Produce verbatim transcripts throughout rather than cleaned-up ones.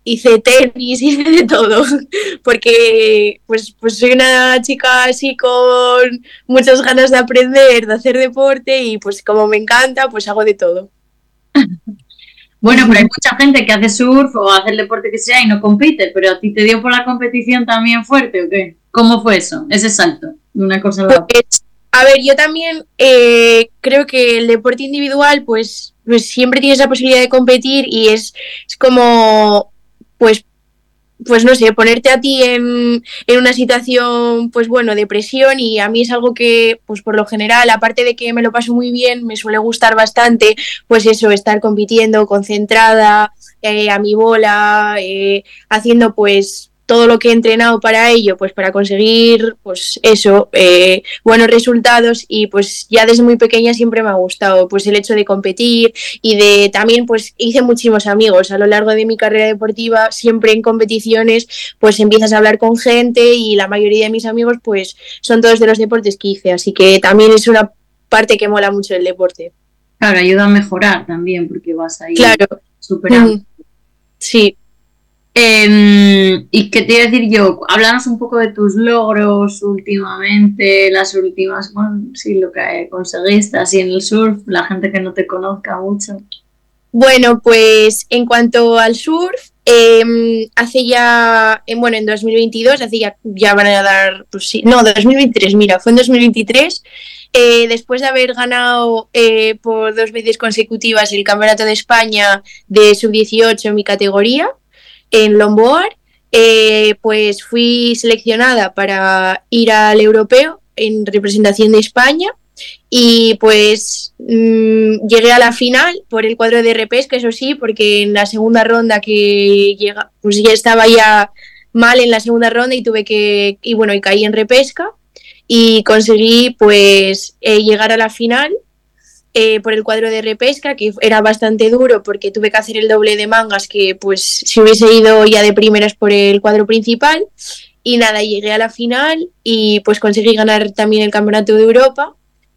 hice tenis, hice de todo, porque pues, pues soy una chica así con muchas ganas de aprender, de hacer deporte y pues como me encanta, pues hago de todo. Bueno, pero hay mucha gente que hace surf o hace el deporte que sea y no compite, pero ¿a ti te dio por la competición también fuerte o qué? ¿Cómo fue eso, ese salto de una cosa a la otra? Pues, a ver, yo también eh, creo que el deporte individual pues, pues siempre tienes la posibilidad de competir y es, es como, pues, pues no sé, ponerte a ti en, en una situación, pues bueno, de presión y a mí es algo que, pues por lo general, aparte de que me lo paso muy bien, me suele gustar bastante, pues eso, estar compitiendo, concentrada, eh, a mi bola, eh, haciendo pues todo lo que he entrenado para ello, pues para conseguir, pues eso, eh, buenos resultados y pues ya desde muy pequeña siempre me ha gustado, pues el hecho de competir y de también pues hice muchísimos amigos a lo largo de mi carrera deportiva, siempre en competiciones, pues empiezas a hablar con gente y la mayoría de mis amigos pues son todos de los deportes que hice, así que también es una parte que mola mucho el deporte. Claro, ayuda a mejorar también porque vas ahí claro. superando. Mm. Sí. Eh, y qué te iba a decir yo, háblanos un poco de tus logros últimamente, las últimas, bueno, sí, lo que conseguiste así en el surf, la gente que no te conozca mucho. Bueno, pues en cuanto al surf, eh, hace ya, eh, bueno, en dos mil veintidós, hace ya, ya van a dar, pues sí, no, dos mil veintitrés, mira, fue en dos mil veintitrés, eh, después de haber ganado eh, por dos veces consecutivas el Campeonato de España de sub dieciocho en mi categoría, en longboard, eh, pues fui seleccionada para ir al europeo en representación de España y pues mmm, llegué a la final por el cuadro de repesca, eso sí, porque en la segunda ronda que llega, pues ya estaba ya mal en la segunda ronda y tuve que, y bueno, y caí en repesca y conseguí pues eh, llegar a la final. Eh, por el cuadro de repesca, que era bastante duro porque tuve que hacer el doble de mangas que pues si hubiese ido ya de primeras por el cuadro principal y nada, llegué a la final y pues conseguí ganar también el Campeonato de Europa,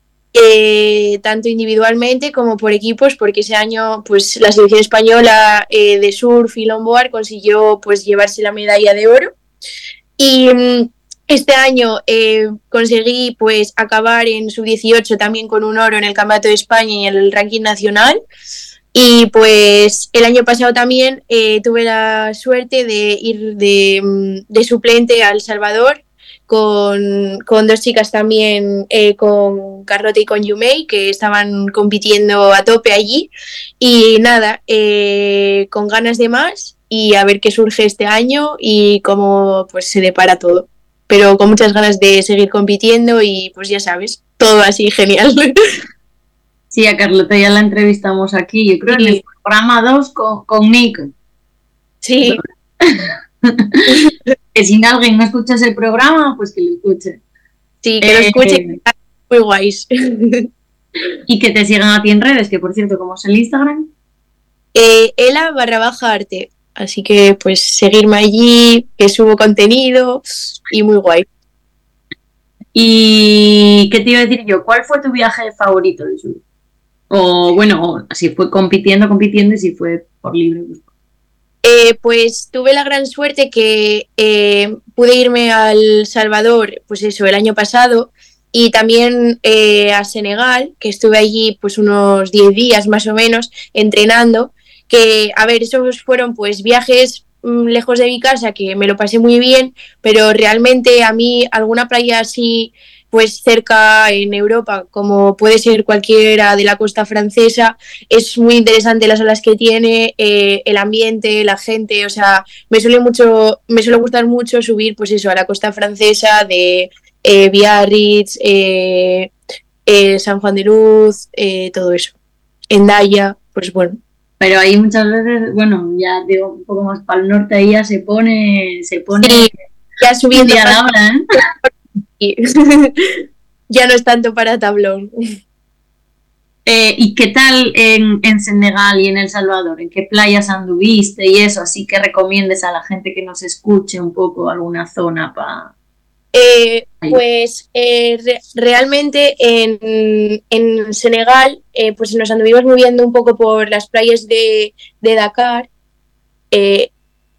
eh, tanto individualmente como por equipos, porque ese año pues la selección española eh, de surf y longboard consiguió pues llevarse la medalla de oro y mmm, este año eh, conseguí pues acabar en sub dieciocho también con un oro en el Campeonato de España y en el ranking nacional y pues el año pasado también eh, tuve la suerte de ir de, de suplente a El Salvador con, con dos chicas también, eh, con Carlota y con Yumei, que estaban compitiendo a tope allí y nada, eh, con ganas de más y a ver qué surge este año y cómo pues se depara todo. Pero con muchas ganas de seguir compitiendo y pues ya sabes, todo así genial. Sí, a Carlota ya la entrevistamos aquí, yo creo sí. En el programa dos con, con Nico. Sí. Que si alguien no escucha el programa, pues que lo escuche. Sí, que eh, lo escuche, muy guays. Y que te sigan a ti en redes, que por cierto, ¿cómo es el Instagram? Eh, Ela barra baja arte. Así que pues seguirme allí, que subo contenido y muy guay. ¿Y qué te iba a decir yo? ¿Cuál fue tu viaje favorito de sur? O bueno, si fue compitiendo, compitiendo y si fue por libre. Eh, pues tuve la gran suerte que eh, pude irme a El Salvador, pues eso, el año pasado y también eh, a Senegal, que estuve allí pues unos diez días más o menos entrenando. Que, a ver, esos fueron pues viajes mmm, lejos de mi casa, que me lo pasé muy bien, pero realmente a mí alguna playa así pues cerca en Europa, como puede ser cualquiera de la costa francesa, es muy interesante las olas que tiene, eh, el ambiente, la gente, o sea, me suele mucho, me suele gustar mucho subir pues eso a la costa francesa de eh, Biarritz, eh, eh, San Juan de Luz, eh, todo eso, Hendaya, pues bueno. Pero ahí muchas veces, bueno, ya digo, un poco más para el norte, ahí ya se pone, se pone sí, ya subiendo a la hora, ¿eh? Ya no es tanto para tablón. Eh, ¿Y qué tal en, en Senegal y en El Salvador? ¿En qué playas anduviste y eso? Así que recomiendes a la gente que nos escuche un poco alguna zona para... Eh, pues eh, re- realmente en, en Senegal eh, pues nos anduvimos moviendo un poco por las playas de, de Dakar, eh,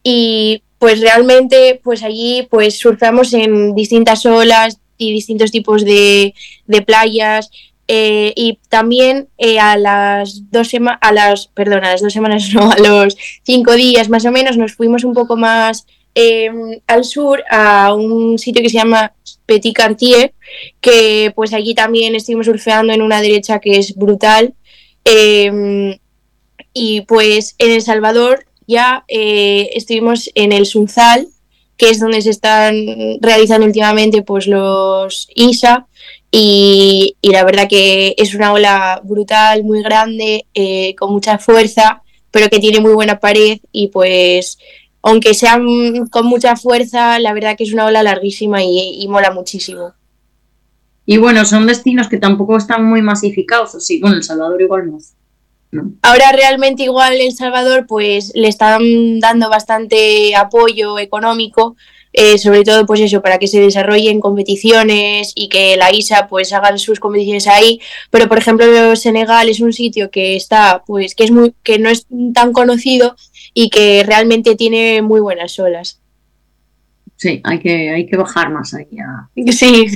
y pues realmente pues allí pues surfeamos en distintas olas y distintos tipos de, de playas. Eh, y también eh, a las dos semanas, a las, perdón, a las dos semanas no, a los cinco días más o menos nos fuimos un poco más eh, al sur a un sitio que se llama Petit Cartier, que pues allí también estuvimos surfeando en una derecha que es brutal. Eh, y pues en El Salvador ya eh, estuvimos en el Sunzal, que es donde se están realizando últimamente pues los I S A. Y, y la verdad que es una ola brutal, muy grande, eh, con mucha fuerza, pero que tiene muy buena pared y pues aunque sea con mucha fuerza, la verdad que es una ola larguísima y, y mola muchísimo. Y bueno, son destinos que tampoco están muy masificados, o sí, bueno, El Salvador igual no. no. Ahora realmente igual El Salvador pues le están dando bastante apoyo económico, Eh, sobre todo pues eso, para que se desarrollen competiciones y que la I S A pues hagan sus competiciones ahí, pero por ejemplo Senegal es un sitio que está pues que es muy que no es tan conocido y que realmente tiene muy buenas olas. Sí, hay que, hay que bajar más ahí a Sí.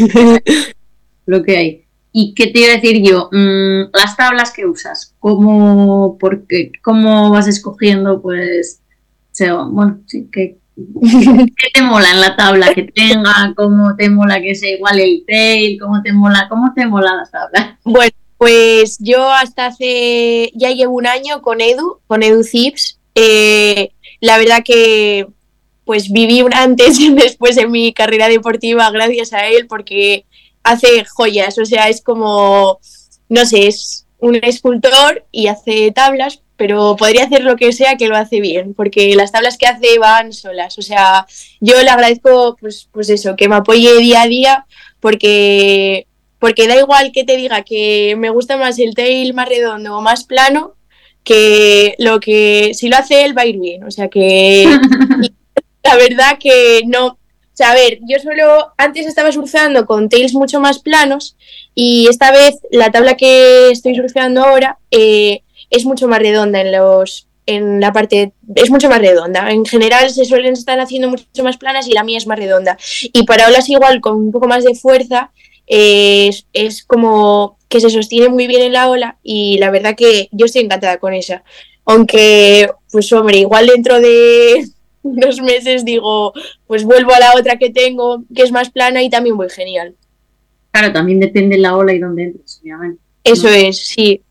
lo que hay. ¿Y qué te iba a decir yo? Mm, las tablas que usas, ¿cómo, porque, cómo vas escogiendo pues, o sea, bueno, sí, que ¿qué te mola en la tabla que tenga? ¿Cómo te mola que sea igual el tail? ¿Cómo te mola? ¿Cómo te mola la tabla? Bueno, pues yo hasta hace, ya llevo un año con Edu, con Edu Zips. Eh, la verdad que pues viví un antes y un después en mi carrera deportiva gracias a él porque hace joyas, o sea, es como, no sé, es un escultor y hace tablas, pero podría hacer lo que sea que lo hace bien, porque las tablas que hace van solas, o sea, yo le agradezco pues, pues eso, que me apoye día a día, porque, porque da igual que te diga que me gusta más el tail más redondo o más plano, que lo que, si lo hace él va a ir bien, o sea que la verdad que no. O sea, a ver, yo solo antes estaba surfeando con tails mucho más planos y esta vez la tabla que estoy surfeando ahora eh, es mucho más redonda en los en la parte, es mucho más redonda. En general se suelen estar haciendo mucho más planas y la mía es más redonda. Y para olas igual con un poco más de fuerza eh, es, es como que se sostiene muy bien en la ola y la verdad que yo estoy encantada con esa. Aunque, pues hombre, igual dentro de unos meses digo, pues vuelvo a la otra que tengo, que es más plana y también voy genial. Claro, también depende la ola y dónde entres, obviamente. Eso ¿no? es, sí.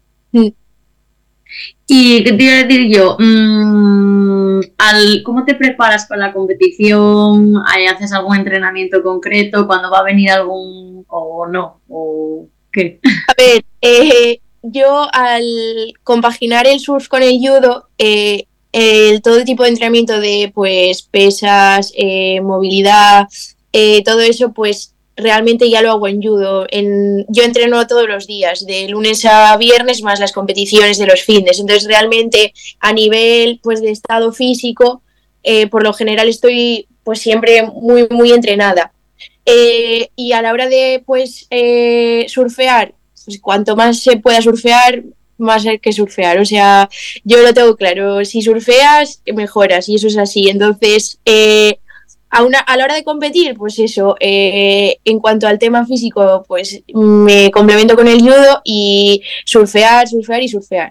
¿Y qué te iba a decir yo? Mm, al, ¿Cómo te preparas para la competición? ¿Haces algún entrenamiento concreto? ¿Cuándo va a venir algún o no? ¿O qué? A ver, eh, yo al compaginar el surf con el judo, eh, el, todo tipo de entrenamiento de pues pesas, eh, movilidad, eh, todo eso pues realmente ya lo hago en judo. En, yo entreno todos los días, de lunes a viernes más las competiciones de los fines. Entonces realmente a nivel pues de estado físico, eh, por lo general estoy pues siempre muy muy entrenada. Eh, y a la hora de pues eh, surfear, pues cuanto más se pueda surfear, más hay que surfear. O sea, yo lo tengo claro, si surfeas, mejoras, y eso es así. Entonces, eh, a, una, a la hora de competir, pues eso, eh, en cuanto al tema físico, pues me complemento con el judo y surfear, surfear y surfear.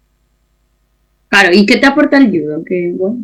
Claro, ¿y qué te aporta el judo? Que, bueno,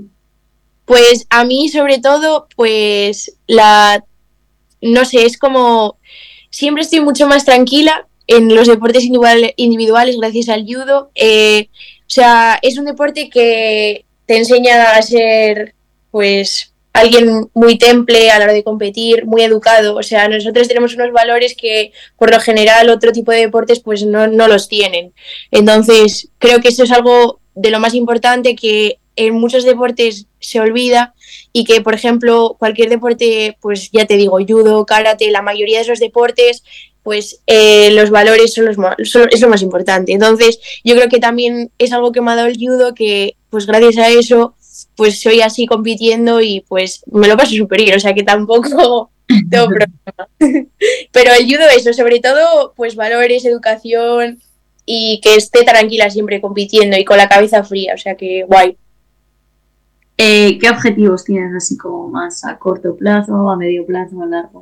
pues a mí, sobre todo, pues la, no sé, es como, siempre estoy mucho más tranquila en los deportes individual, individuales gracias al judo. Eh, o sea, es un deporte que te enseña a ser, pues, alguien muy temple a la hora de competir, muy educado. O sea, nosotros tenemos unos valores que, por lo general, otro tipo de deportes, pues, no, no los tienen. Entonces, creo que eso es algo de lo más importante que en muchos deportes se olvida y que, por ejemplo, cualquier deporte, pues ya te digo, judo, karate, la mayoría de esos deportes, pues eh, los valores son los más, son, es lo más importante. Entonces, yo creo que también es algo que me ha dado el judo, que pues gracias a eso, pues soy así compitiendo y pues me lo paso súper bien, o sea que tampoco tengo problema. Pero el judo, eso, sobre todo, pues valores, educación y que esté tranquila siempre compitiendo y con la cabeza fría, o sea que guay. Eh, ¿Qué objetivos tienes así como más a corto plazo, a medio plazo, a largo?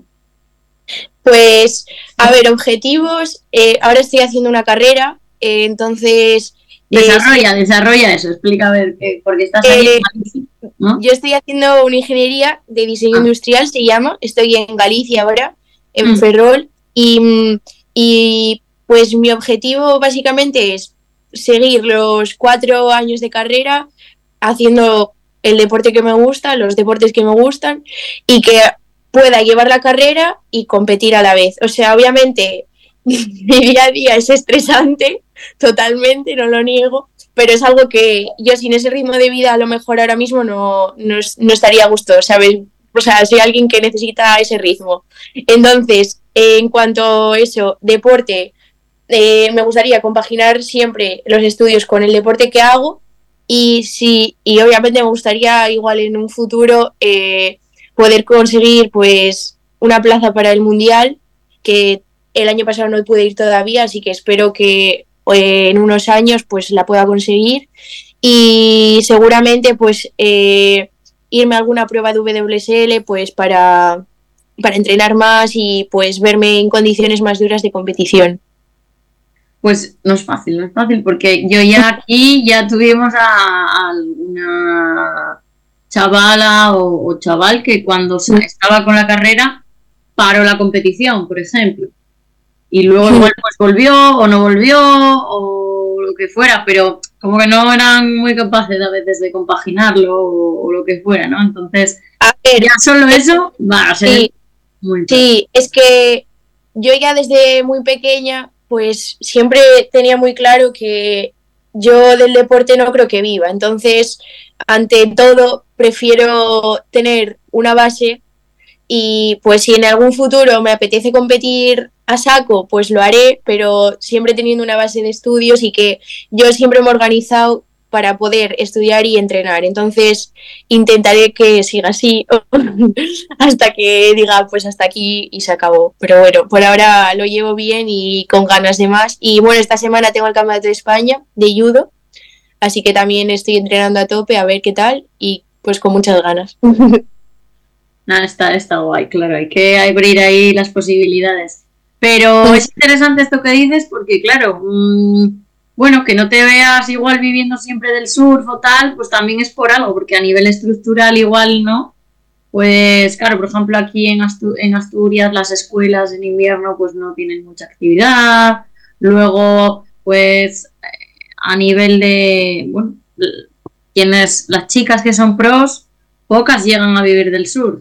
Pues, a ver, objetivos. Eh, ahora estoy haciendo una carrera, eh, entonces. Desarrolla, eh, desarrolla eso, explica a ver, qué, porque estás ahí eh, en Galicia, ¿no? Yo estoy haciendo una ingeniería de diseño Ah. industrial, se llama. Estoy en Galicia ahora, en Mm. Ferrol. Y, y pues mi objetivo básicamente es seguir los cuatro años de carrera haciendo el deporte que me gusta, los deportes que me gustan, y que pueda llevar la carrera y competir a la vez. O sea, obviamente mi día a día es estresante, totalmente, no lo niego, pero es algo que yo sin ese ritmo de vida a lo mejor ahora mismo no, no, no estaría a gusto, ¿sabes? O sea, soy alguien que necesita ese ritmo. Entonces, eh, en cuanto a eso, deporte, eh, me gustaría compaginar siempre los estudios con el deporte que hago y, sí, y obviamente me gustaría igual en un futuro eh, poder conseguir pues una plaza para el Mundial, que el año pasado no pude ir todavía, así que espero que eh, en unos años pues la pueda conseguir y seguramente pues eh, irme a alguna prueba de W S L pues para, para entrenar más y pues verme en condiciones más duras de competición. Pues no es fácil, no es fácil, porque yo ya aquí ya tuvimos a, a una chavala o, o chaval que cuando se- estaba con la carrera paró la competición, por ejemplo. Y luego igual pues volvió o no volvió o lo que fuera, pero como que no eran muy capaces a veces de compaginarlo o, o lo que fuera, ¿no? Entonces, A ver, ya solo eso va a ser sí, muy sí, es que yo ya desde muy pequeña pues siempre tenía muy claro que yo del deporte no creo que viva, entonces ante todo prefiero tener una base y pues si en algún futuro me apetece competir a saco, pues lo haré, pero siempre teniendo una base de estudios y que yo siempre me he organizado para poder estudiar y entrenar. Entonces intentaré que siga así hasta que diga pues hasta aquí y se acabó. Pero bueno, por ahora lo llevo bien y con ganas de más. Y bueno, esta semana tengo el Campeonato de España de judo, así que también estoy entrenando a tope a ver qué tal y pues con muchas ganas. Nada, está, está guay, claro, hay que abrir ahí las posibilidades. Pero es interesante esto que dices porque, claro, mmm, bueno, que no te veas igual viviendo siempre del surf o tal, pues también es por algo, porque a nivel estructural igual no. Pues claro, por ejemplo, aquí en, Astu- en Asturias las escuelas en invierno pues no tienen mucha actividad. Luego, pues a nivel de, bueno, quienes, las chicas que son pros, pocas llegan a vivir del surf.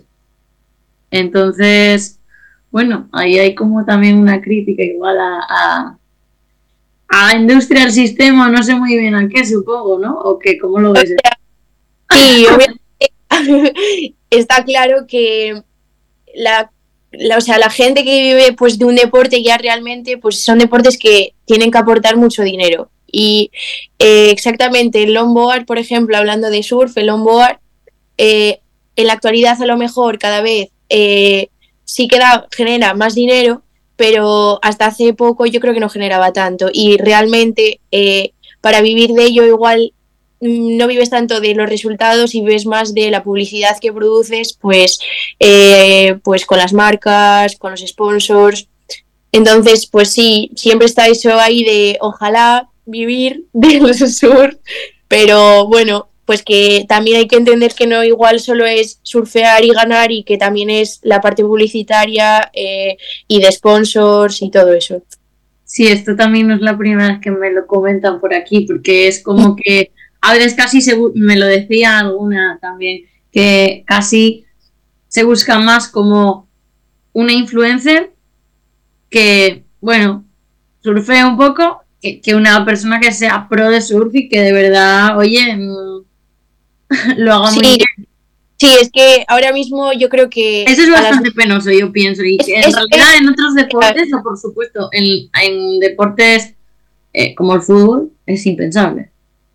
Entonces, bueno, ahí hay como también una crítica igual a, a, a la industria del sistema, no sé muy bien a qué, supongo, ¿no? ¿O qué? ¿Cómo lo ves? Sí, obviamente está claro que la, la, o sea, la gente que vive pues de un deporte ya realmente pues son deportes que tienen que aportar mucho dinero. Y eh, exactamente el longboard, por ejemplo, hablando de surf, el longboard, eh, en la actualidad a lo mejor cada vez eh, sí que da, genera más dinero, pero hasta hace poco yo creo que no generaba tanto. Y realmente eh, para vivir de ello igual no vives tanto de los resultados y ves más de la publicidad que produces, pues, eh, pues con las marcas, con los sponsors. Entonces, pues sí, siempre está eso ahí de ojalá vivir del surf, pero bueno, pues que también hay que entender que no igual solo es surfear y ganar y que también es la parte publicitaria eh, y de sponsors y todo eso. Sí, esto también no es la primera vez que me lo comentan por aquí, porque es como que a veces casi se, me lo decía alguna también, que casi se busca más como una influencer que, bueno, surfea un poco, que, que una persona que sea pro de surf y que de verdad, oye, lo haga Sí, muy bien. sí, es que ahora mismo yo creo que... Eso es a las- bastante penoso, yo pienso, y Es- que en es- realidad es- en otros deportes, o por supuesto, en, en deportes eh, como el fútbol, es impensable.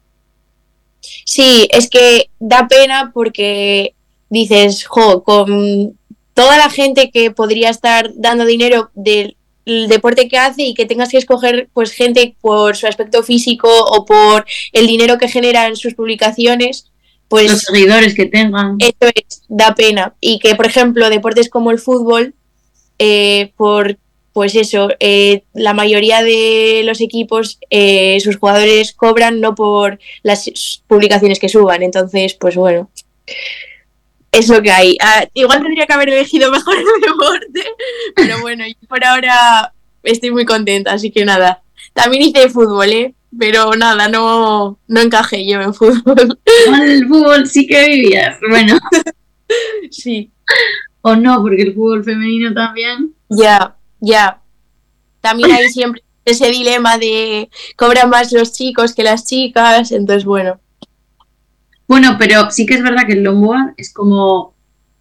Sí, es que da pena porque dices, jo, con toda la gente que podría estar dando dinero del el deporte que hace y que tengas que escoger pues gente por su aspecto físico o por el dinero que genera en sus publicaciones, pues los seguidores que tengan. Eso es, da pena. Y que, por ejemplo, deportes como el fútbol, eh, por pues eso, eh, la mayoría de los equipos, eh, sus jugadores cobran no por las publicaciones que suban. Entonces, pues bueno, es lo que hay. Ah, igual tendría que haber elegido mejor el deporte, pero bueno, yo por ahora estoy muy contenta, así que nada. También hice fútbol, ¿eh? Pero nada, no, no encajé yo en fútbol. El fútbol sí que vivías, bueno. Sí. O no, porque el fútbol femenino también. Ya, ya. También hay siempre ese dilema de cobran más los chicos que las chicas, entonces bueno. Bueno, pero sí que es verdad que el longboard es como...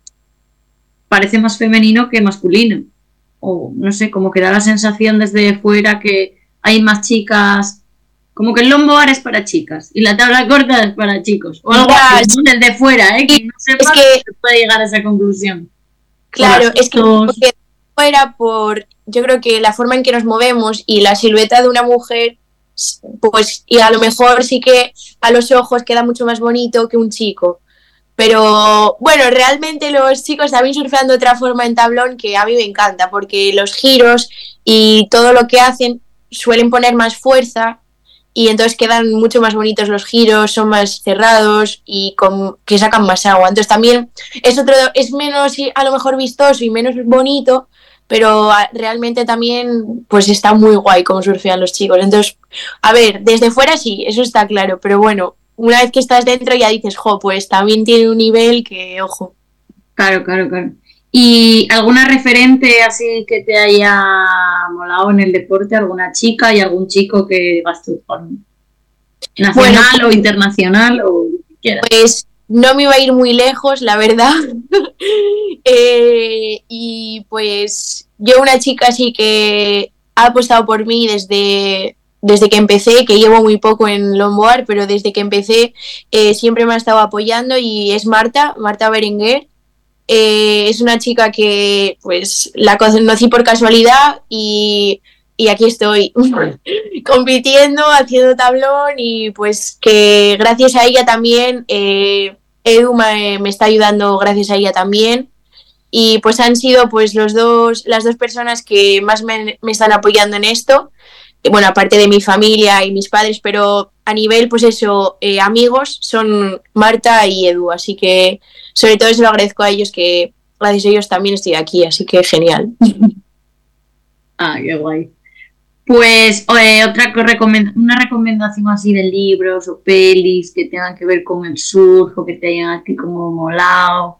parece más femenino que masculino. O no sé, como que da la sensación desde fuera que hay más chicas... Como que el longboard es para chicas y la tabla corta es para chicos. O algo Ya, así, sí. desde fuera, ¿eh? Que no sepa Es que- se puede llegar a esa conclusión. Claro, Por es que asuntos. porque fuera por, yo creo que la forma en que nos movemos y la silueta de una mujer, pues, y a lo mejor sí que a los ojos queda mucho más bonito que un chico. Pero bueno, realmente los chicos también surfean de otra forma en tablón que a mí me encanta, porque los giros y todo lo que hacen suelen poner más fuerza y entonces quedan mucho más bonitos los giros, son más cerrados y con, que sacan más agua. Entonces también es otro, es menos a lo mejor vistoso y menos bonito, pero a, realmente también pues está muy guay como surfean los chicos. Entonces, a ver, desde fuera sí, eso está claro, pero bueno, una vez que estás dentro ya dices, jo, pues también tiene un nivel que, ojo. Claro, claro, claro. ¿Y alguna referente así que te haya molado en el deporte? ¿Alguna chica y algún chico que digas tú, con- nacional Bueno, o internacional o lo que quieras? Pues no me iba a ir muy lejos, la verdad. eh, y pues yo una chica así que ha apostado por mí desde, desde que empecé, que llevo muy poco en longboard, pero desde que empecé eh, siempre me ha estado apoyando y es Marta, Marta Berenguer. Eh, es una chica que pues la conocí por casualidad y, y aquí estoy compitiendo, haciendo tablón y pues que gracias a ella también, eh, Edu me, me está ayudando gracias a ella también y pues han sido pues los dos, las dos personas que más me, me están apoyando en esto. Bueno, aparte de mi familia y mis padres, pero a nivel, pues eso, eh, amigos, son Marta y Edu, así que sobre todo se lo agradezco a ellos, que gracias a ellos también estoy aquí, así que genial. Ah, qué guay. Pues eh, otra co- recomend- una recomendación así de libros o pelis que tengan que ver con el surf o que te hayan a ti como molado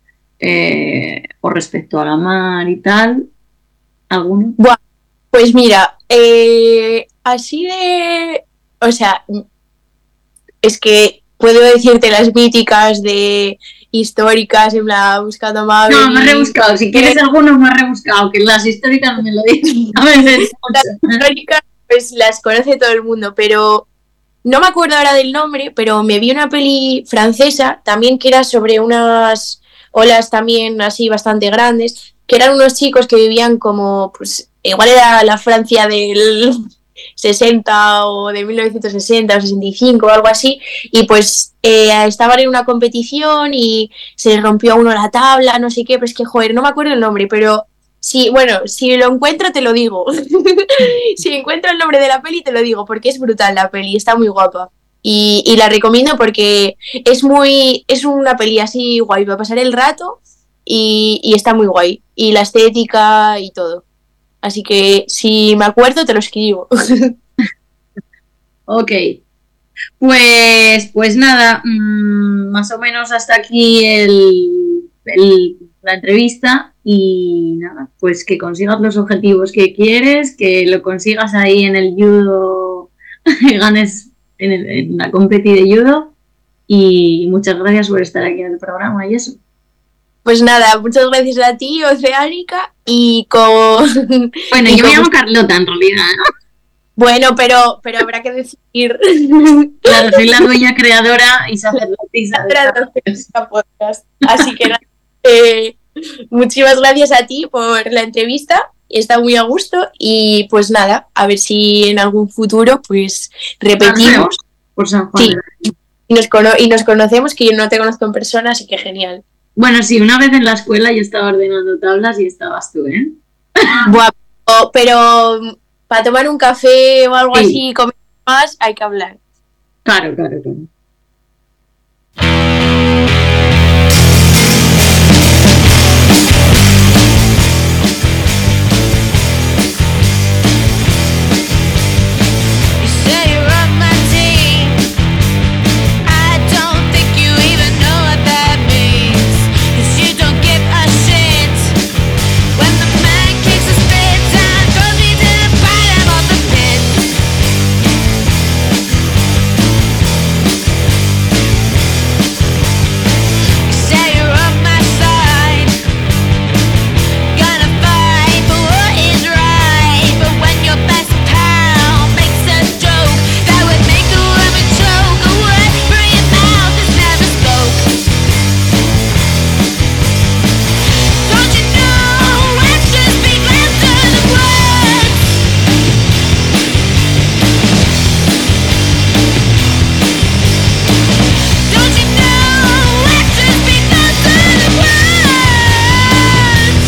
eh, o respecto a la mar y tal. ¿Alguno? Buah, pues mira, eh, así de... O sea, es que puedo decirte las míticas de históricas, en la Buscando a Maverick. No, más rebuscado. Si quieres algunos más rebuscado, que las históricas no me lo dices. A veces Las históricas, pues las conoce todo el mundo, pero no me acuerdo ahora del nombre, pero me vi una peli francesa también que era sobre unas olas también así bastante grandes, que eran unos chicos que vivían como, pues igual era la Francia del sesenta o de mil novecientos sesenta o sesenta y cinco o algo así, y pues eh, estaban en una competición y se rompió a uno la tabla, no sé qué, pero es que joder, no me acuerdo el nombre, pero sí, bueno, si lo encuentro te lo digo. Si encuentro el nombre de la peli te lo digo, porque es brutal la peli, está muy guapa. Y, y la recomiendo porque es muy, es una peli así guay para pasar el rato y, y está muy guay. Y la estética y todo. Así que si me acuerdo te lo escribo. Ok. Pues, pues nada, mmm, más o menos hasta aquí el, el- la entrevista y nada, pues que consigas los objetivos que quieres, que lo consigas ahí en el judo, que ganes en, el- en la competi de judo y muchas gracias por estar aquí en el programa y eso. Pues nada, muchas gracias a ti, Oceánica, y con... Bueno, y yo me con- llamo Carlota en realidad, ¿no? Bueno, pero, pero habrá que decir... Claro, soy la dueña creadora y sacerdotisa de esta- esta podcast. Así que nada, eh, muchísimas gracias a ti por la entrevista. Está muy a gusto y pues nada, a ver si en algún futuro pues repetimos. por San Juan. Sí. y nos, cono- y nos conocemos, que yo no te conozco en persona, así que genial. Bueno, sí, una vez en la escuela yo estaba ordenando tablas y estabas tú, ¿eh? Buah, pero, pero para tomar un café o algo Sí. así y comer más, hay que hablar. Claro, claro, claro. You say you're on my team. I don't think you even know what that means. 'Cause you don't give a shit. When the man kicks his spit and throws me to the bottom of the pit. You say you're on my side. Gonna fight for what is right. But when your best pal makes a joke that would make a woman choke, a word from your mouth is never spoke. Don't you know actions speak louder than words? Don't you know actions speak louder than words?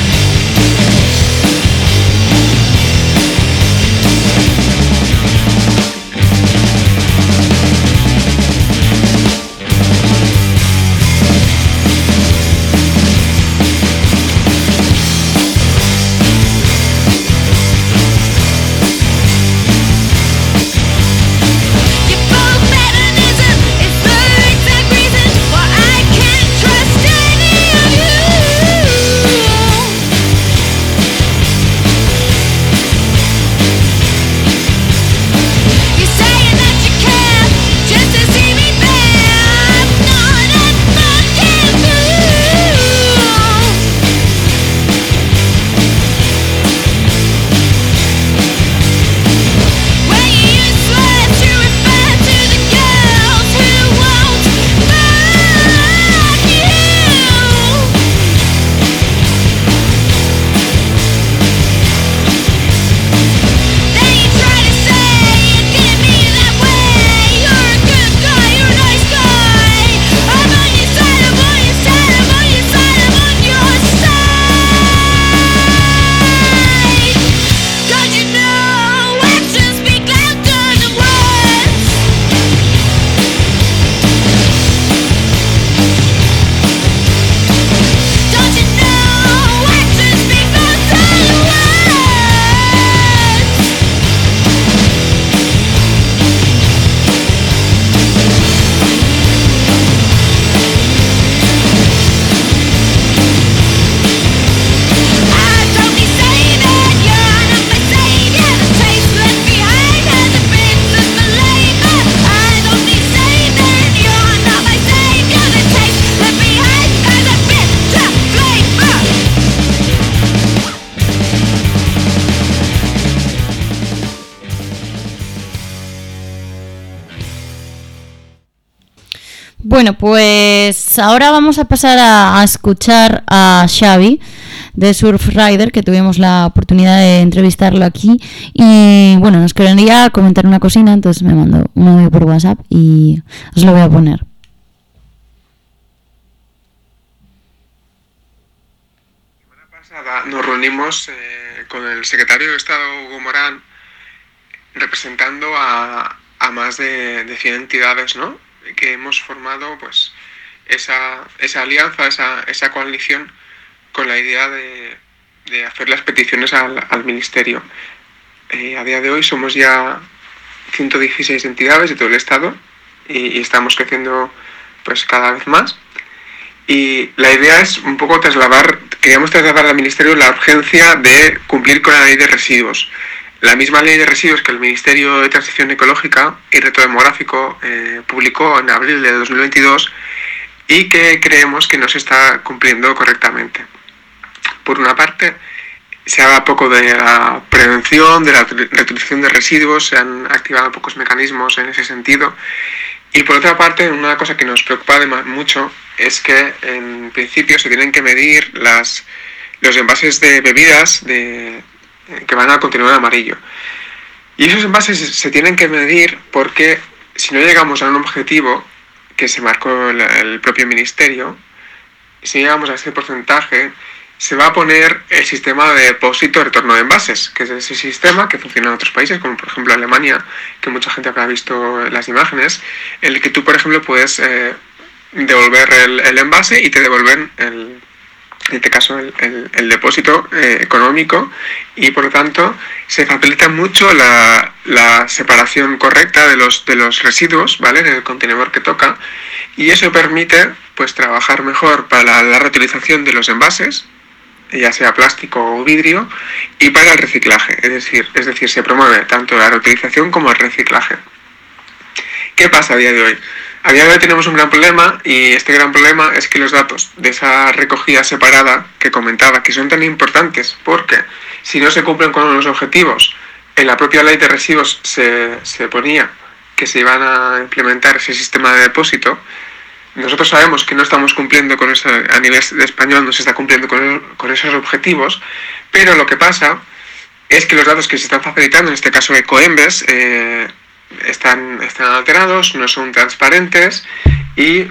Your bold feminism is the exact reason why I can't trust any of you. You're saying that you care just to see me there. I'm not a fucking fool. When you use slurs to refer to the girls who won't fuck you. Then you try to say it didn't mean that way. You're a good guy, you're a nice guy. I'm on your side, I'm on your side, I'm on your side, I'm on your side. Don't you know actions speak louder than words? Don't you know actions speak louder than words? I don't need saving, you're not my savior. The taste left behind has a bits of flavor. I don't need saving, you're not my savior. The taste left behind has a bits of flavor. Bueno, pues ahora vamos a pasar a, a escuchar a Xavi de Surf Rider, que tuvimos la oportunidad de entrevistarlo aquí. Y bueno, nos quería comentar una cosina, entonces me mandó un audio por WhatsApp y os lo voy a poner. semana pasada nos reunimos eh, con el secretario de Estado, Hugo Morán, representando a, a más de, de cien entidades, ¿no? Que hemos formado pues esa, esa alianza, esa, esa coalición con la idea de, de hacer las peticiones al, al Ministerio. Eh, a día de hoy somos ya ciento dieciséis entidades de todo el Estado y, y estamos creciendo pues cada vez más. Y la idea es un poco trasladar, queríamos trasladar al Ministerio la urgencia de cumplir con la ley de residuos. La misma ley de residuos que el Ministerio de Transición Ecológica y Reto Demográfico eh, publicó en abril de dos mil veintidós y que creemos que no se está cumpliendo correctamente. Por una parte, se habla poco de la prevención, de la reutilización de residuos, se han activado pocos mecanismos en ese sentido. Y por otra parte, una cosa que nos preocupa mucho es que en principio se tienen que medir las, los envases de bebidas de, que van a continuar en amarillo. Y esos envases se tienen que medir porque si no llegamos a un objetivo que se marcó el, el propio ministerio, si llegamos a ese porcentaje, se va a poner el sistema de depósito retorno de envases, que es ese sistema que funciona en otros países, como por ejemplo Alemania, que mucha gente habrá visto las imágenes, en el que tú, por ejemplo, puedes eh, devolver el, el envase y te devuelven el, en este caso el, el, el depósito eh, económico, y por lo tanto se facilita mucho la, la separación correcta de los, de los residuos, ¿vale?, en el contenedor que toca, y eso permite pues trabajar mejor para la, la reutilización de los envases, ya sea plástico o vidrio, y para el reciclaje, es decir, es decir, se promueve tanto la reutilización como el reciclaje. ¿Qué pasa a día de hoy? A día de hoy tenemos un gran problema, y este gran problema es que los datos de esa recogida separada que comentaba, que son tan importantes, porque si no se cumplen con los objetivos, en la propia ley de residuos se, se ponía que se iban a implementar ese sistema de depósito. Nosotros sabemos que no estamos cumpliendo con eso, a nivel español no se está cumpliendo con, con esos objetivos, pero lo que pasa es que los datos que se están facilitando, en este caso Ecoembes, eh, están, están alterados, no son transparentes y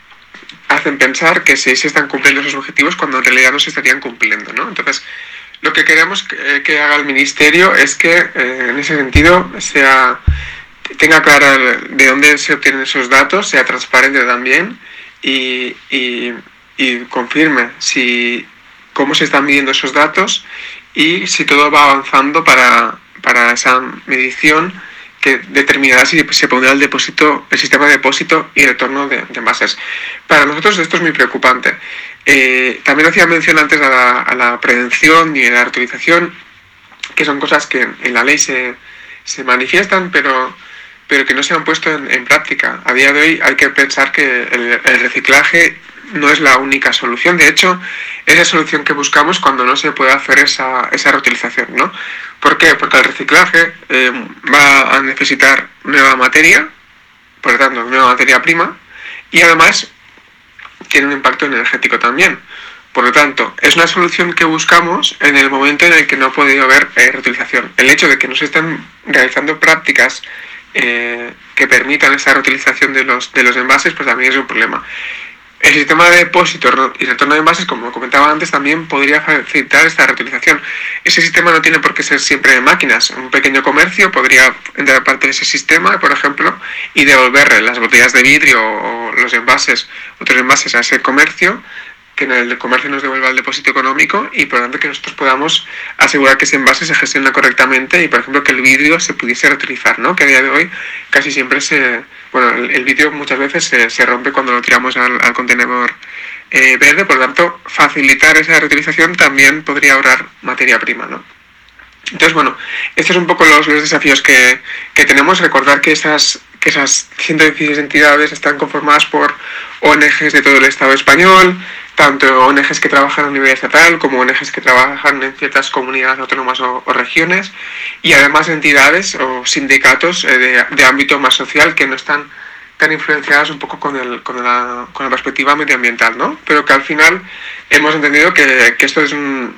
hacen pensar que sí se están cumpliendo esos objetivos cuando en realidad no se estarían cumpliendo, ¿no? Entonces, lo que queremos que, que haga el Ministerio es que eh, en ese sentido sea... tenga clara de dónde se obtienen esos datos, sea transparente también y, y, y confirme si cómo se están midiendo esos datos y si todo va avanzando para, para esa medición que determinará si se pondrá el depósito, el sistema de depósito y retorno de, de envases. Para nosotros esto es muy preocupante. Eh, también hacía mención antes a la, a la prevención y a la reutilización, que son cosas que en la ley se, se manifiestan, pero pero que no se han puesto en, en práctica. A día de hoy hay que pensar que el, el reciclaje no es la única solución. De hecho, es la solución que buscamos cuando no se puede hacer esa, esa reutilización, ¿no? ¿Por qué? Porque el reciclaje eh, va a necesitar nueva materia, por lo tanto, nueva materia prima, y además tiene un impacto energético también. Por lo tanto, es una solución que buscamos en el momento en el que no ha podido haber eh, reutilización. El hecho de que no se estén realizando prácticas Eh, que permitan esa reutilización de los, de los envases, pues también es un problema. El sistema de depósito y retorno de envases, como comentaba antes, también podría facilitar esta reutilización. Ese sistema no tiene por qué ser siempre de máquinas. Un pequeño comercio podría entrar parte de ese sistema, por ejemplo, y devolver las botellas de vidrio o los envases, otros envases a ese comercio, que en el comercio nos devuelva el depósito económico y por lo tanto que nosotros podamos asegurar que ese envase se gestiona correctamente y por ejemplo que el vidrio se pudiese reutilizar, ¿no? Que a día de hoy casi siempre se... Bueno, el, el vidrio muchas veces se, se rompe cuando lo tiramos al, al contenedor eh, verde, por lo tanto facilitar esa reutilización también podría ahorrar materia prima, ¿no? Entonces, bueno, estos son un poco los, los desafíos que, que tenemos. Recordar que esas, que esas ciento dieciséis entidades están conformadas por O N Ges de todo el Estado español, tanto O N Ges que trabajan a nivel estatal como O N Ges que trabajan en ciertas comunidades autónomas o, o regiones, y además entidades o sindicatos eh, de, de ámbito más social que no están tan influenciadas un poco con, el, con, la, con la perspectiva medioambiental, ¿no? Pero que al final hemos entendido que, que esto es un,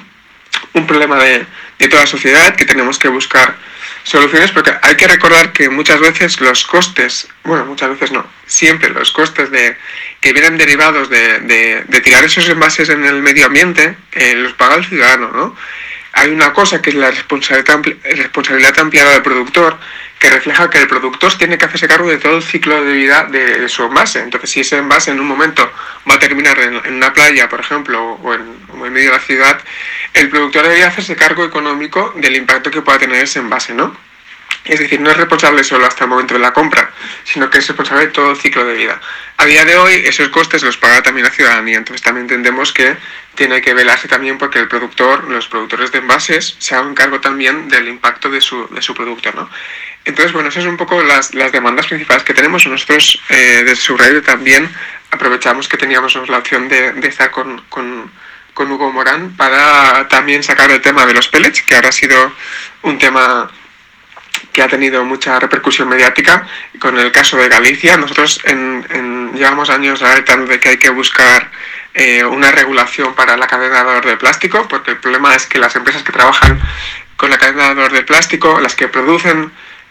un problema de, de toda la sociedad, que tenemos que buscar soluciones, porque hay que recordar que muchas veces los costes, bueno, muchas veces no, siempre los costes de que vienen derivados de, de, de tirar esos envases en el medio ambiente, eh, los paga el ciudadano, ¿no? Hay una cosa que es la responsabilidad, responsabilidad ampliada del productor, que refleja que el productor tiene que hacerse cargo de todo el ciclo de vida de, de su envase. Entonces, si ese envase en un momento va a terminar en, en una playa, por ejemplo, o en, o en medio de la ciudad, el productor debería hacerse cargo económico del impacto que pueda tener ese envase, ¿no? Es decir, no es responsable solo hasta el momento de la compra, sino que es responsable de todo el ciclo de vida. A día de hoy, esos costes los paga también la ciudadanía, entonces también entendemos que tiene que velarse también porque el productor, los productores de envases, se hagan cargo también del impacto de su, de su producto, ¿no? Entonces, bueno, esas son un poco las, las demandas principales que tenemos. Nosotros, eh, desde Subradio también aprovechamos que teníamos la opción de, de estar con, con, con Hugo Morán para también sacar el tema de los pellets, que ahora ha sido un tema que ha tenido mucha repercusión mediática. Con el caso de Galicia, nosotros en, en, llevamos años alertando de que hay que buscar eh, una regulación para la cadena de valor del plástico, porque el problema es que las empresas que trabajan con la cadena de valor del plástico, las que producen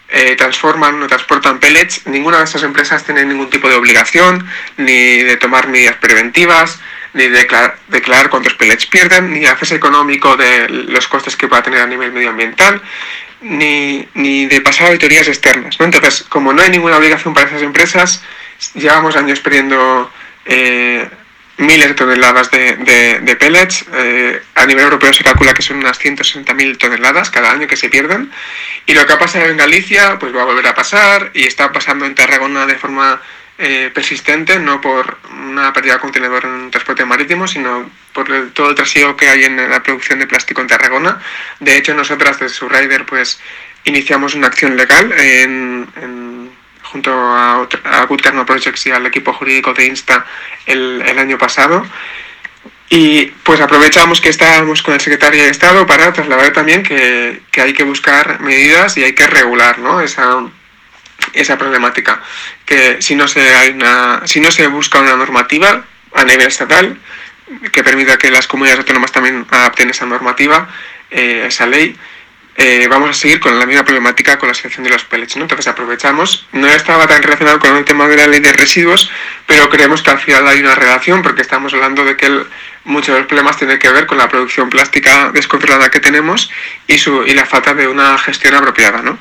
eh, transforman o transportan pellets, ninguna de estas empresas tiene ningún tipo de obligación ni de tomar medidas preventivas, ni de declarar, declarar cuántos pellets pierden, ni acceso económico de los costes que pueda tener a nivel medioambiental, ni, ni de pasar auditorías externas, ¿no? Entonces, como no hay ninguna obligación para esas empresas, llevamos años perdiendo eh, miles de toneladas de, de, de pellets. Eh, a nivel europeo se calcula que son unas ciento sesenta mil toneladas cada año que se pierden. Y lo que ha pasado en Galicia pues va a volver a pasar, y está pasando en Tarragona de forma eh, persistente, no por una pérdida de contenedor en transporte marítimo, sino por el, todo el trasiego que hay en la producción de plástico en Tarragona. De hecho, nosotras desde Surrider pues iniciamos una acción legal en, en, junto a, a Good Karma Projects y al equipo jurídico de Insta el, el año pasado. Y pues aprovechamos que estábamos con el secretario de Estado para trasladar también que, que hay que buscar medidas y hay que regular, ¿no? esa, esa problemática. Que si no, se hay una, si no se busca una normativa a nivel estatal que permita que las comunidades autónomas también adapten esa normativa, eh, esa ley, Eh, vamos a seguir con la misma problemática con la situación de los pellets, ¿no? Entonces aprovechamos, no estaba tan relacionado con el tema de la ley de residuos, pero creemos que al final hay una relación, porque estamos hablando de que el, muchos de los problemas tienen que ver con la producción plástica descontrolada que tenemos y, su, y la falta de una gestión apropiada, ¿no?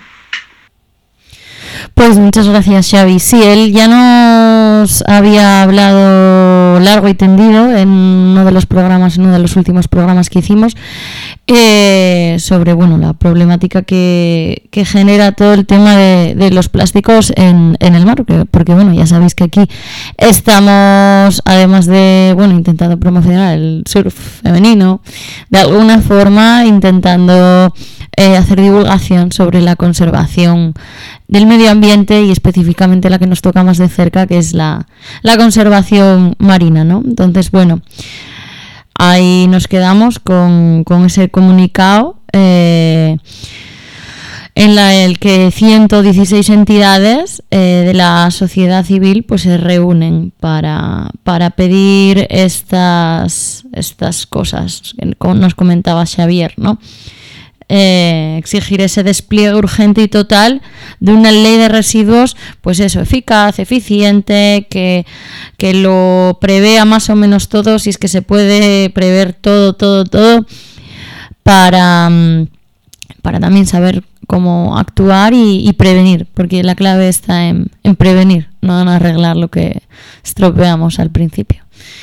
Pues muchas gracias, Xavi. Sí, él ya nos había hablado largo y tendido en uno de los programas, en uno de los últimos programas que hicimos, eh, sobre bueno la problemática que, que genera todo el tema de, de los plásticos en, en el mar, porque, porque bueno, ya sabéis que aquí estamos, además de bueno intentando promocionar el surf femenino, de alguna forma intentando eh, hacer divulgación sobre la conservación del medio ambiente y específicamente la que nos toca más de cerca, que es la, la conservación marina, ¿no? Entonces, bueno, ahí nos quedamos con, con ese comunicado eh, en la, el que ciento dieciséis entidades eh, de la sociedad civil pues se reúnen para, para pedir estas, estas cosas que nos comentaba Xavier, ¿no? Eh, exigir ese despliegue urgente y total de una ley de residuos, pues eso, eficaz, eficiente, que, que lo prevea más o menos todo, si es que se puede prever todo, todo, todo, para, para también saber cómo actuar y, y prevenir, porque la clave está en, en prevenir, no en arreglar lo que estropeamos al principio.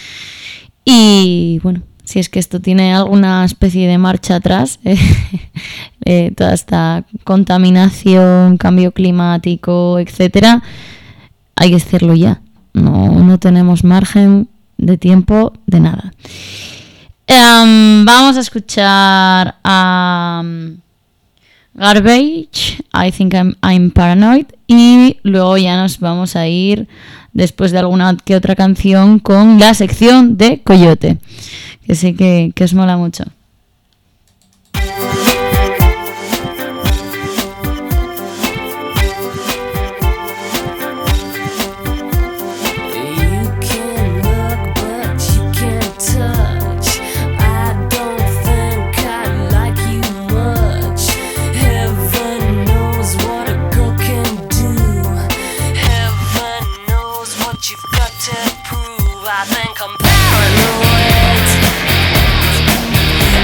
Y bueno, si es que esto tiene alguna especie de marcha atrás, eh, eh, toda esta contaminación, cambio climático, etcétera, hay que hacerlo ya. No, no tenemos margen de tiempo de nada. Um, vamos a escuchar a um, Garbage, I Think I'm, I'm Paranoid, y luego ya nos vamos a ir, después de alguna que otra canción, con la sección de Coyote, que sé que, que os mola mucho. I think I'm paranoid.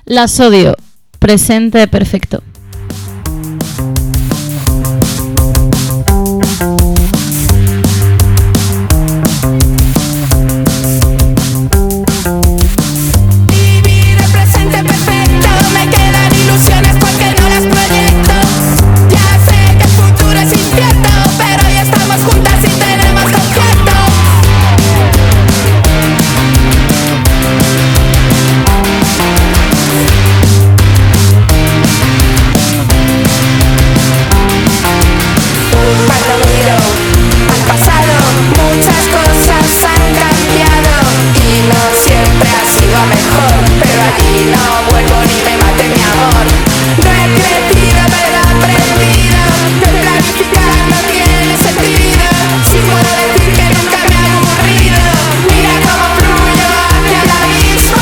Las odio. Presente perfecto. Vivir el presente perfecto, me quedan ilusiones porque no las proyecto. Ya sé que el futuro es incierto, pero ya estamos juntas y tenemos concierto. Cuando miro al pasado, muchas cosas han cambiado y no siempre ha sido mejor, pero allí no vuelvo ni me mate mi amor. No he crecido pero he aprendido que planificar no tiene sentido. Si puedo decir que nunca me he aburrido, mira cómo fluyo hacia el abismo.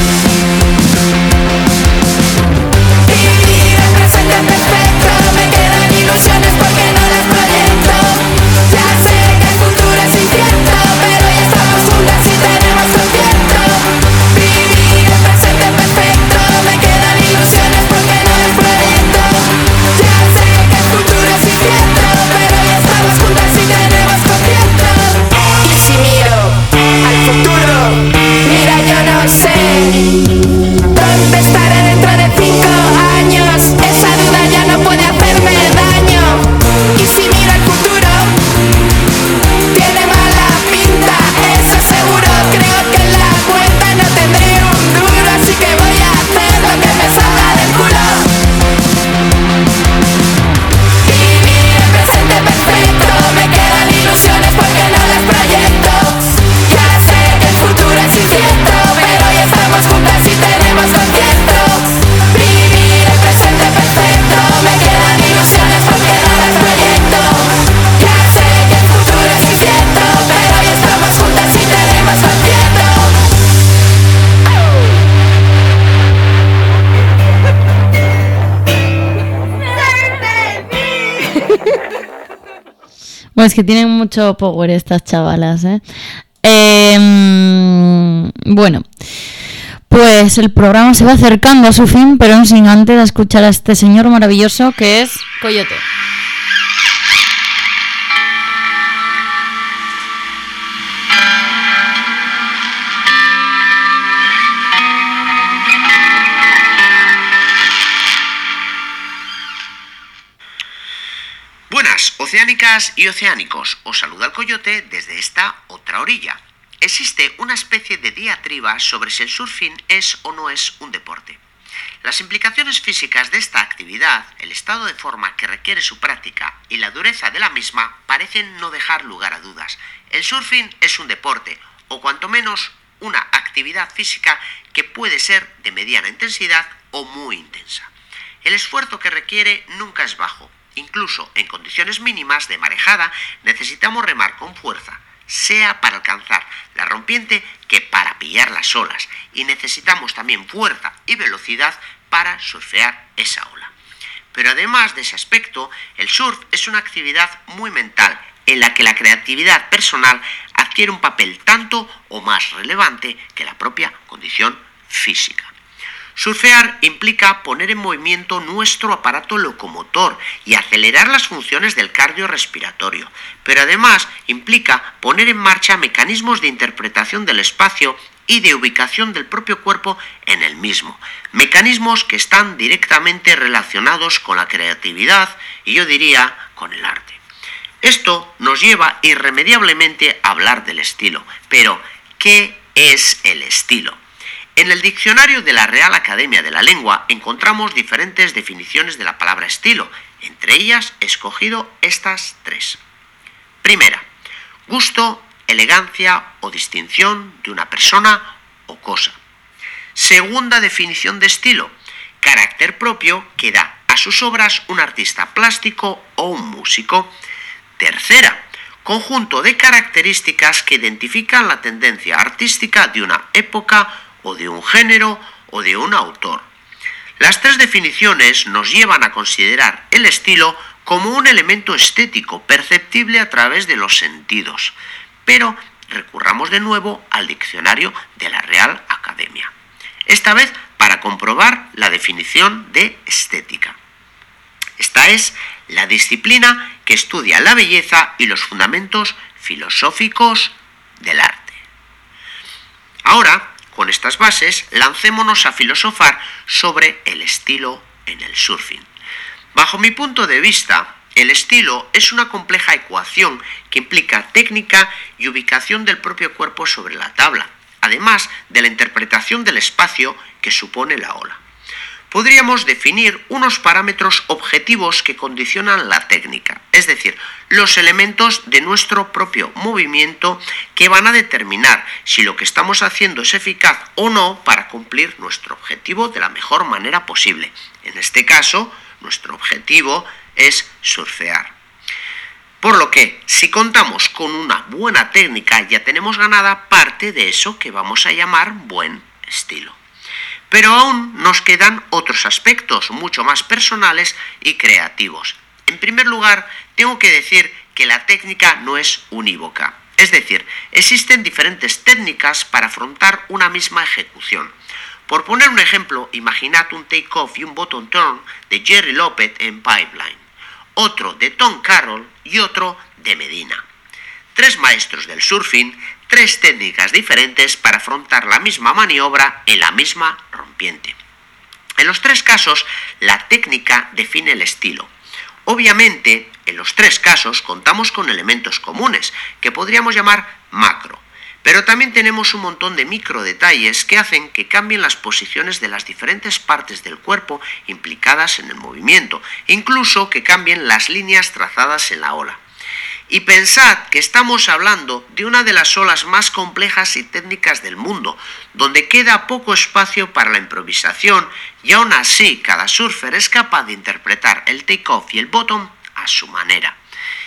Vivir el presente perfecto, me quedan ilusiones porque no las proyecto. Ya sé que el futuro es incierto, pero ya estamos juntas y tenemos concierto. Vivir el presente perfecto, me quedan ilusiones porque no las proyecto. Ya sé que el futuro es incierto, pero ya estamos juntas y tenemos concierto. Y si miro al futuro, mira yo no sé dónde estaré dentro de cinco años. Esa duda ya no puede hacerme daño. Y si miro al futuro, tiene mala pinta, eso seguro. Creo que en la cuenta no tendré un duro, así que voy a hacer lo que me salga del culo. Vivir el presente perfecto, me quedan ilusiones porque no las proyecto. Ya sé que el futuro es incierto, pero ya estamos juntas y tenemos concierto. Vivir el presente perfecto, me quedan ilusiones porque no las proyecto. Ya sé que el futuro es incierto, pero ya estamos juntas y tenemos concierto. Bueno, es que tienen mucho power estas chavalas, ¿eh? Eh, bueno, pues el programa se va acercando a su fin, pero no sin antes escuchar a este señor maravilloso que es Coyote. Buenas, oceánicas y oceánicos. Os saluda el Coyote desde esta otra orilla. Existe una especie de diatriba sobre si el surfing es o no es un deporte. Las implicaciones físicas de esta actividad, el estado de forma que requiere su práctica y la dureza de la misma parecen no dejar lugar a dudas. El surfing es un deporte, o cuanto menos una actividad física que puede ser de mediana intensidad o muy intensa. El esfuerzo que requiere nunca es bajo. Incluso en condiciones mínimas de marejada necesitamos remar con fuerza, sea para alcanzar la rompiente que para pillar las olas, y necesitamos también fuerza y velocidad para surfear esa ola. Pero además de ese aspecto, el surf es una actividad muy mental en la que la creatividad personal adquiere un papel tanto o más relevante que la propia condición física. Surfear implica poner en movimiento nuestro aparato locomotor y acelerar las funciones del cardiorrespiratorio, pero además implica poner en marcha mecanismos de interpretación del espacio y de ubicación del propio cuerpo en el mismo, mecanismos que están directamente relacionados con la creatividad y yo diría con el arte. Esto nos lleva irremediablemente a hablar del estilo, pero ¿qué es el estilo? En el diccionario de la Real Academia de la Lengua encontramos diferentes definiciones de la palabra estilo. Entre ellas he escogido estas tres. Primera, gusto, elegancia o distinción de una persona o cosa. Segunda definición de estilo, carácter propio que da a sus obras un artista plástico o un músico. Tercera, conjunto de características que identifican la tendencia artística de una época o de un género o de un autor. Las tres definiciones nos llevan a considerar el estilo como un elemento estético perceptible a través de los sentidos, pero recurramos de nuevo al diccionario de la Real Academia. Esta vez para comprobar la definición de estética. Esta es la disciplina que estudia la belleza y los fundamentos filosóficos del arte. Ahora, con estas bases, lancémonos a filosofar sobre el estilo en el surfing. Bajo mi punto de vista, el estilo es una compleja ecuación que implica técnica y ubicación del propio cuerpo sobre la tabla, además de la interpretación del espacio que supone la ola. Podríamos definir unos parámetros objetivos que condicionan la técnica, es decir, los elementos de nuestro propio movimiento que van a determinar si lo que estamos haciendo es eficaz o no para cumplir nuestro objetivo de la mejor manera posible. En este caso, nuestro objetivo es surfear. Por lo que, si contamos con una buena técnica, ya tenemos ganada parte de eso que vamos a llamar buen estilo. Pero aún nos quedan otros aspectos mucho más personales y creativos. En primer lugar, tengo que decir que la técnica no es unívoca. Es decir, existen diferentes técnicas para afrontar una misma ejecución. Por poner un ejemplo, imaginad un take-off y un bottom turn de Jerry Lopez en Pipeline, otro de Tom Carroll y otro de Medina. Tres maestros del surfing, tres técnicas diferentes para afrontar la misma maniobra en la misma rompiente. En los tres casos, la técnica define el estilo. Obviamente, en los tres casos contamos con elementos comunes, que podríamos llamar macro, pero también tenemos un montón de micro detalles que hacen que cambien las posiciones de las diferentes partes del cuerpo implicadas en el movimiento, incluso que cambien las líneas trazadas en la ola. Y pensad que estamos hablando de una de las olas más complejas y técnicas del mundo, donde queda poco espacio para la improvisación y aún así cada surfer es capaz de interpretar el take-off y el bottom a su manera.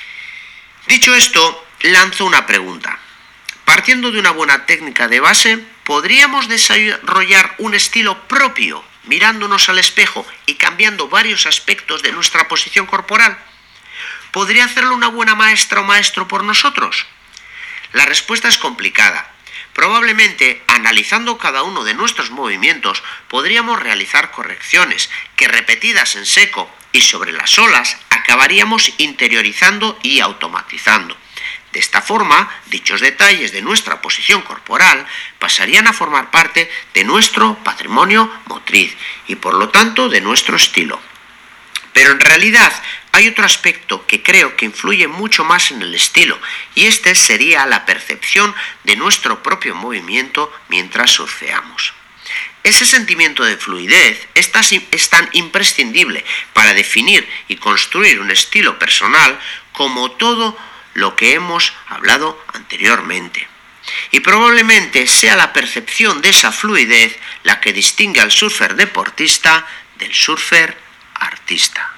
Dicho esto, lanzo una pregunta. Partiendo de una buena técnica de base, ¿podríamos desarrollar un estilo propio mirándonos al espejo y cambiando varios aspectos de nuestra posición corporal? ¿Podría hacerlo una buena maestra o maestro por nosotros? La respuesta es complicada. Probablemente, analizando cada uno de nuestros movimientos, podríamos realizar correcciones que, repetidas en seco y sobre las olas, acabaríamos interiorizando y automatizando. De esta forma, dichos detalles de nuestra posición corporal pasarían a formar parte de nuestro patrimonio motriz y, por lo tanto, de nuestro estilo. Pero en realidad hay otro aspecto que creo que influye mucho más en el estilo, y este sería la percepción de nuestro propio movimiento mientras surfeamos. Ese sentimiento de fluidez es tan imprescindible para definir y construir un estilo personal como todo lo que hemos hablado anteriormente. Y probablemente sea la percepción de esa fluidez la que distingue al surfer deportista del surfer artista.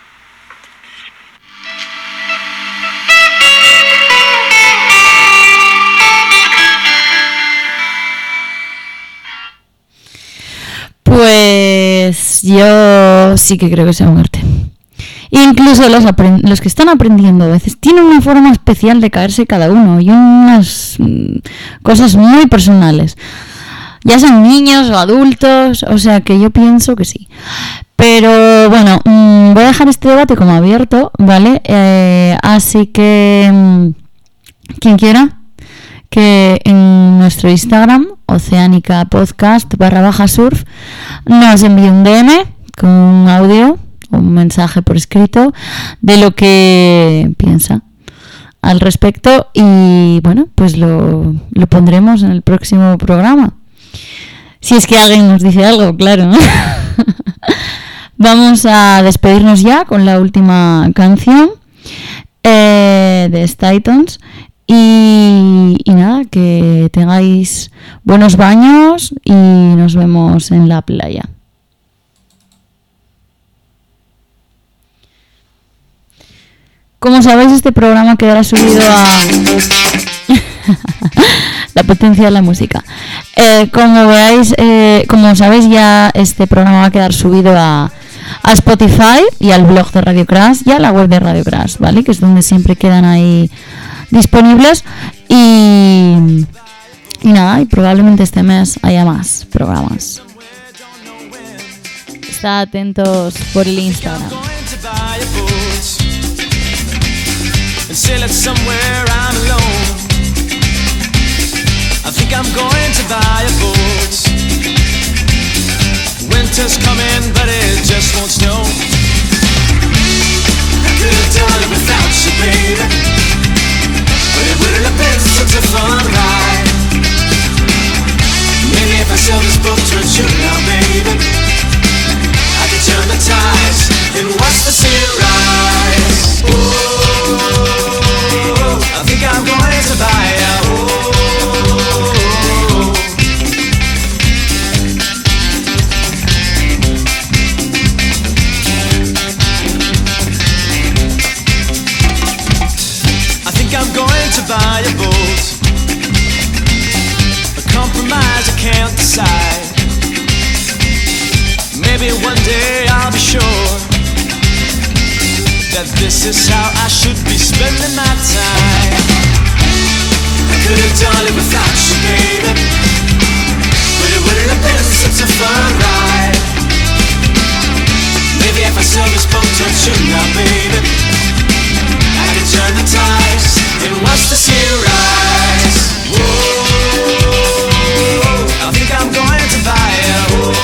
Pues yo sí que creo que sea un arte. Incluso los, aprend- los que están aprendiendo a veces tienen una forma especial de caerse cada uno y unas mm, cosas muy personales. Ya sean niños o adultos, o sea que yo pienso que sí. Pero bueno, mmm, voy a dejar este debate como abierto, ¿vale? Eh, así que mmm, quien quiera que en nuestro Instagram, Oceánica Podcast barra baja surf, nos envíe un D M con un audio, un mensaje por escrito de lo que piensa al respecto y bueno, pues lo, lo pondremos en el próximo programa. Si es que alguien nos dice algo, claro, ¿no? Vamos a despedirnos ya con la última canción eh, de Stytons. Y, y nada, que tengáis buenos baños y nos vemos en la playa. Como sabéis, este programa quedará subido a... la potencia de la música. Eh, como veáis, eh, como sabéis, ya este programa va a quedar subido a, a Spotify y al blog de Radio Crash y a la web de Radio Crash, ¿vale? Que es donde siempre quedan ahí disponibles y, y nada, y probablemente este mes haya más programas. Estad atentos por el Instagram. And sail it somewhere I'm alone. I think I'm going to buy a boat. Winter's coming, but it just won't snow. I could have done it without you, baby, but it wouldn't have been such a fun ride. Maybe if I sell this boat to a now, baby, I could turn the tides and watch the sea rise. Ooh, I think I'm going to buy a boat. I think I'm going to buy a boat. A compromise I can't decide. Maybe one day I'll be sure that this is how I should be spending my time. I could have done it without you, baby, but it wouldn't have been such a fun ride. Maybe if I sell this boat to you now, baby, I can turn the tides and watch the sea rise. Whoa, I think I'm going to buy a whoa.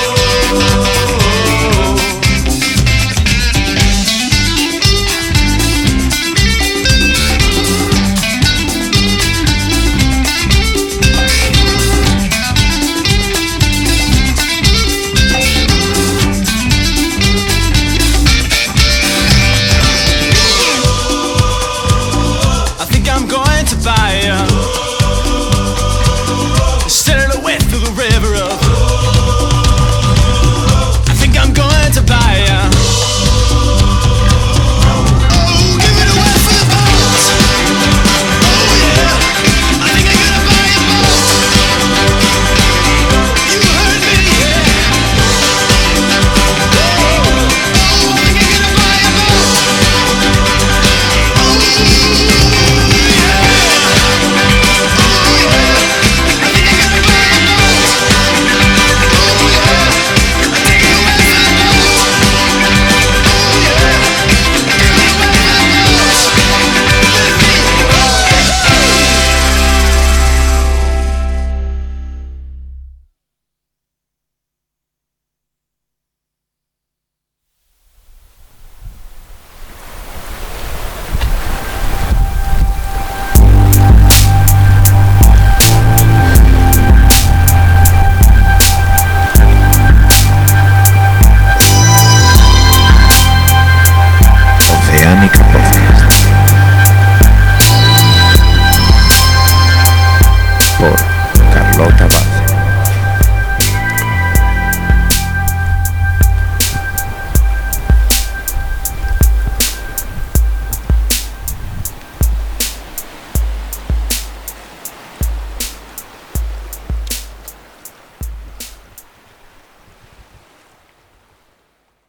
por Carlota